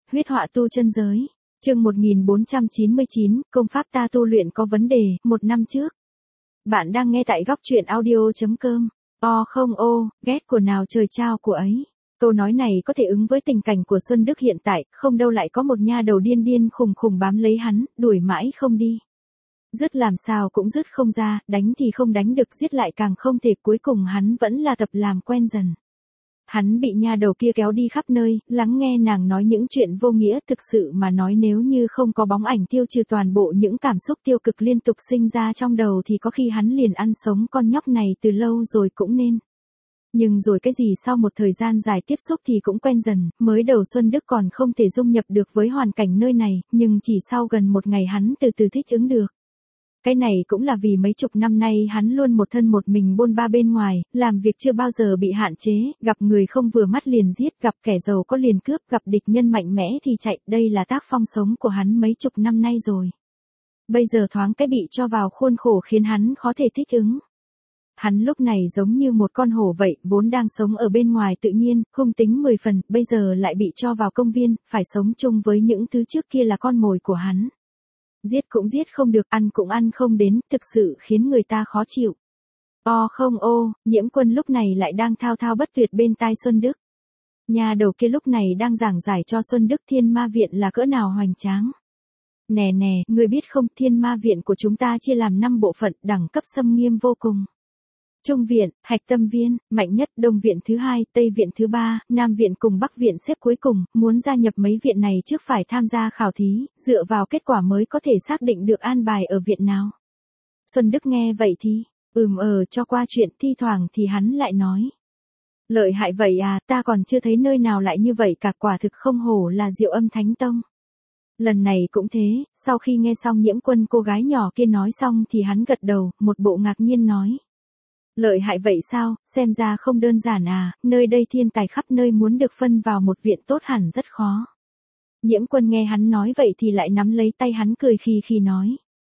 huyết họa tu chân giới. Chương 1499, công pháp ta tu luyện có vấn đề, 1 năm trước. Bạn đang nghe tại góc truyện audio.com. Không ghét của nào trời trao của ấy. Câu nói này có thể ứng với tình cảnh của Xuân Đức hiện tại, không đâu lại có một nha đầu điên điên khùng khùng bám lấy hắn, đuổi mãi không đi. Dứt làm sao cũng dứt không ra, đánh thì không đánh được, giết lại càng không thể, cuối cùng hắn vẫn là tập làm quen dần. Hắn bị nha đầu kia kéo đi khắp nơi, lắng nghe nàng nói những chuyện vô nghĩa, thực sự mà nói nếu như không có bóng ảnh tiêu trừ toàn bộ những cảm xúc tiêu cực liên tục sinh ra trong đầu thì có khi hắn liền ăn sống con nhóc này từ lâu rồi cũng nên. Nhưng rồi cái gì sau một thời gian dài tiếp xúc thì cũng quen dần, mới đầu Xuân Đức còn không thể dung nhập được với hoàn cảnh nơi này, nhưng chỉ sau gần một ngày hắn từ từ thích ứng được. Cái này cũng là vì mấy chục năm nay hắn luôn một thân một mình bôn ba bên ngoài, làm việc chưa bao giờ bị hạn chế, gặp người không vừa mắt liền giết, gặp kẻ giàu có liền cướp, gặp địch nhân mạnh mẽ thì chạy, đây là tác phong sống của hắn mấy chục năm nay rồi. Bây giờ thoáng cái bị cho vào khuôn khổ khiến hắn khó thể thích ứng. Hắn lúc này giống như một con hổ vậy, vốn đang sống ở bên ngoài tự nhiên, hung tính 10 phần, bây giờ lại bị cho vào công viên, phải sống chung với những thứ trước kia là con mồi của hắn. Giết cũng giết không được, ăn cũng ăn không đến, thực sự khiến người ta khó chịu. Nhiễm Quân lúc này lại đang thao thao bất tuyệt bên tai Xuân Đức. Nhà đầu kia lúc này đang giảng giải cho Xuân Đức Thiên Ma Viện là cỡ nào hoành tráng. Nè, người biết không, Thiên Ma Viện của chúng ta chia làm 5 bộ phận, đẳng cấp xâm nghiêm vô cùng. Trung viện, Hạch Tâm Viên, mạnh nhất, Đông viện thứ 2, Tây viện thứ 3, Nam viện cùng Bắc viện xếp cuối cùng, muốn gia nhập mấy viện này trước phải tham gia khảo thí, dựa vào kết quả mới có thể xác định được an bài ở viện nào. Xuân Đức nghe vậy thì, cho qua chuyện, thi thoảng thì hắn lại nói. Lợi hại vậy à, ta còn chưa thấy nơi nào lại như vậy cả, quả thực không hổ là Diệu Âm Thánh Tông. Lần này cũng thế, sau khi nghe xong Nhiễm Quân cô gái nhỏ kia nói xong thì hắn gật đầu, một bộ ngạc nhiên nói. Lợi hại vậy sao, xem ra không đơn giản à, nơi đây thiên tài khắp nơi, muốn được phân vào một viện tốt hẳn rất khó. Nhiễm Quân nghe hắn nói vậy thì lại nắm lấy tay hắn cười khi nói.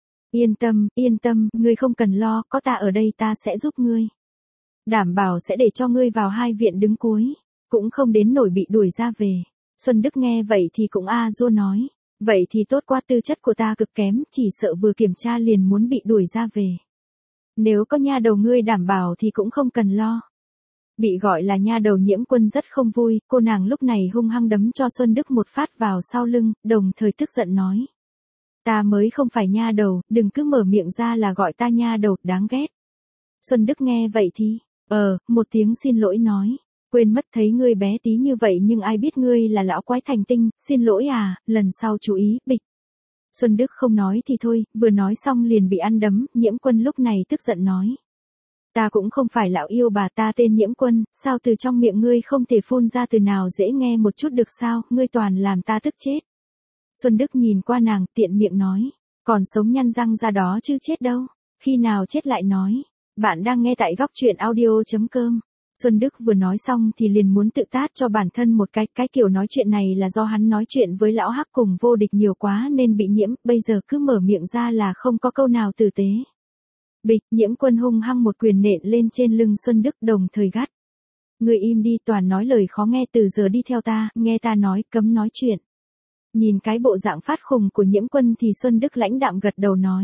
Yên tâm, ngươi không cần lo, có ta ở đây ta sẽ giúp ngươi. Đảm bảo sẽ để cho ngươi vào 2 viện đứng cuối, cũng không đến nổi bị đuổi ra về. Xuân Đức nghe vậy thì cũng dua nói, vậy thì tốt quá, tư chất của ta cực kém, chỉ sợ vừa kiểm tra liền muốn bị đuổi ra về. Nếu có nha đầu ngươi đảm bảo thì cũng không cần lo. Bị gọi là nha đầu Nhiễm Quân rất không vui, cô nàng lúc này hung hăng đấm cho Xuân Đức một phát vào sau lưng, đồng thời tức giận nói. Ta mới không phải nha đầu, đừng cứ mở miệng ra là gọi ta nha đầu, đáng ghét. Xuân Đức nghe vậy thì, một tiếng xin lỗi nói. Quên mất, thấy ngươi bé tí như vậy nhưng ai biết ngươi là lão quái thành tinh, xin lỗi à, lần sau chú ý, bịch. Xuân Đức không nói thì thôi, vừa nói xong liền bị ăn đấm, Nhiễm Quân lúc này tức giận nói. Ta cũng không phải lão yêu bà, ta tên Nhiễm Quân, sao từ trong miệng ngươi không thể phun ra từ nào dễ nghe một chút được sao, ngươi toàn làm ta tức chết. Xuân Đức nhìn qua nàng, tiện miệng nói, còn sống nhăn răng ra đó chứ chết đâu, khi nào chết lại nói. Bạn đang nghe tại góc truyện audio.com. Xuân Đức vừa nói xong thì liền muốn tự tát cho bản thân một cái kiểu nói chuyện này là do hắn nói chuyện với lão Hắc cùng Vô Địch nhiều quá nên bị nhiễm, bây giờ cứ mở miệng ra là không có câu nào tử tế. Bịch, Nhiễm Quân hung hăng một quyền nện lên trên lưng Xuân Đức, đồng thời gắt. Người im đi, toàn nói lời khó nghe, từ giờ đi theo ta, nghe ta nói, cấm nói chuyện. Nhìn cái bộ dạng phát khùng của Nhiễm Quân thì Xuân Đức lãnh đạm gật đầu nói.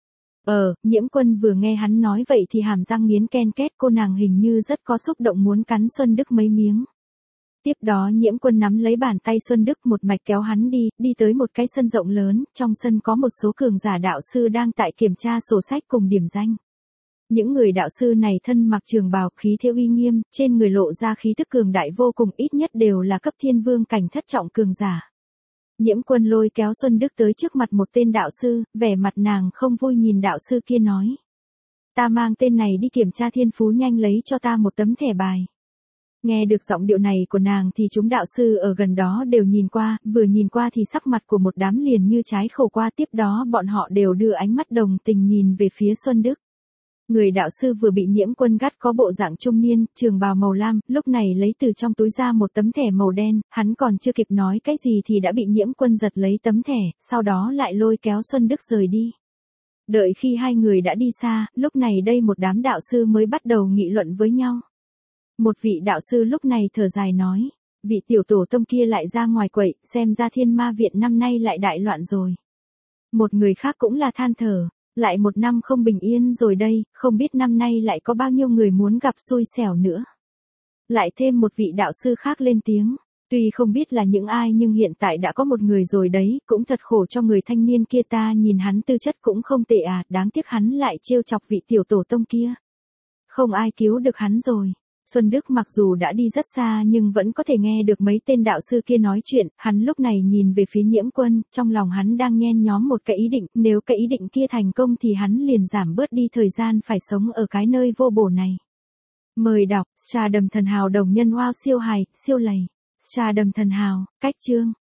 Nhiễm Quân vừa nghe hắn nói vậy thì hàm răng nghiến ken két, cô nàng hình như rất có xúc động muốn cắn Xuân Đức mấy miếng. Tiếp đó Nhiễm Quân nắm lấy bàn tay Xuân Đức một mạch kéo hắn đi tới một cái sân rộng lớn, trong sân có một số cường giả đạo sư đang tại kiểm tra sổ sách cùng điểm danh. Những người đạo sư này thân mặc trường bào, khí thế uy nghiêm, trên người lộ ra khí tức cường đại vô cùng, ít nhất đều là cấp thiên vương cảnh thất trọng cường giả. Nhiễm Quân lôi kéo Xuân Đức tới trước mặt một tên đạo sư, vẻ mặt nàng không vui nhìn đạo sư kia nói. Ta mang tên này đi kiểm tra thiên phú, nhanh lấy cho ta một tấm thẻ bài. Nghe được giọng điệu này của nàng thì chúng đạo sư ở gần đó đều nhìn qua, vừa nhìn qua thì sắc mặt của một đám liền như trái khổ qua, tiếp đó bọn họ đều đưa ánh mắt đồng tình nhìn về phía Xuân Đức. Người đạo sư vừa bị Nhiễm Quân gắt có bộ dạng trung niên, trường bào màu lam, lúc này lấy từ trong túi ra một tấm thẻ màu đen, hắn còn chưa kịp nói cái gì thì đã bị Nhiễm Quân giật lấy tấm thẻ, sau đó lại lôi kéo Xuân Đức rời đi. Đợi khi hai người đã đi xa, lúc này đây một đám đạo sư mới bắt đầu nghị luận với nhau. Một vị đạo sư lúc này thở dài nói, Vị tiểu tổ tông kia lại ra ngoài quậy, xem ra Thiên Ma Viện năm nay lại đại loạn rồi. Một người khác cũng là than thở, lại một năm không bình yên rồi đây, không biết năm nay lại có bao nhiêu người muốn gặp xui xẻo nữa. Lại thêm một vị đạo sư khác lên tiếng, tuy không biết là những ai nhưng hiện tại đã có một người rồi đấy, cũng thật khổ cho người thanh niên kia, ta nhìn hắn tư chất cũng không tệ à, đáng tiếc hắn lại trêu chọc vị tiểu tổ tông kia. Không ai cứu được hắn rồi. Xuân Đức mặc dù đã đi rất xa nhưng vẫn có thể nghe được mấy tên đạo sư kia nói chuyện, hắn lúc này nhìn về phía Nhiễm Quân, trong lòng hắn đang nhen nhóm một cái ý định, nếu cái ý định kia thành công thì hắn liền giảm bớt đi thời gian phải sống ở cái nơi vô bổ này. Mời đọc, Trà Đầm Thần Hào đồng nhân wow siêu hài, siêu lầy. Trà Đầm Thần Hào, cách chương.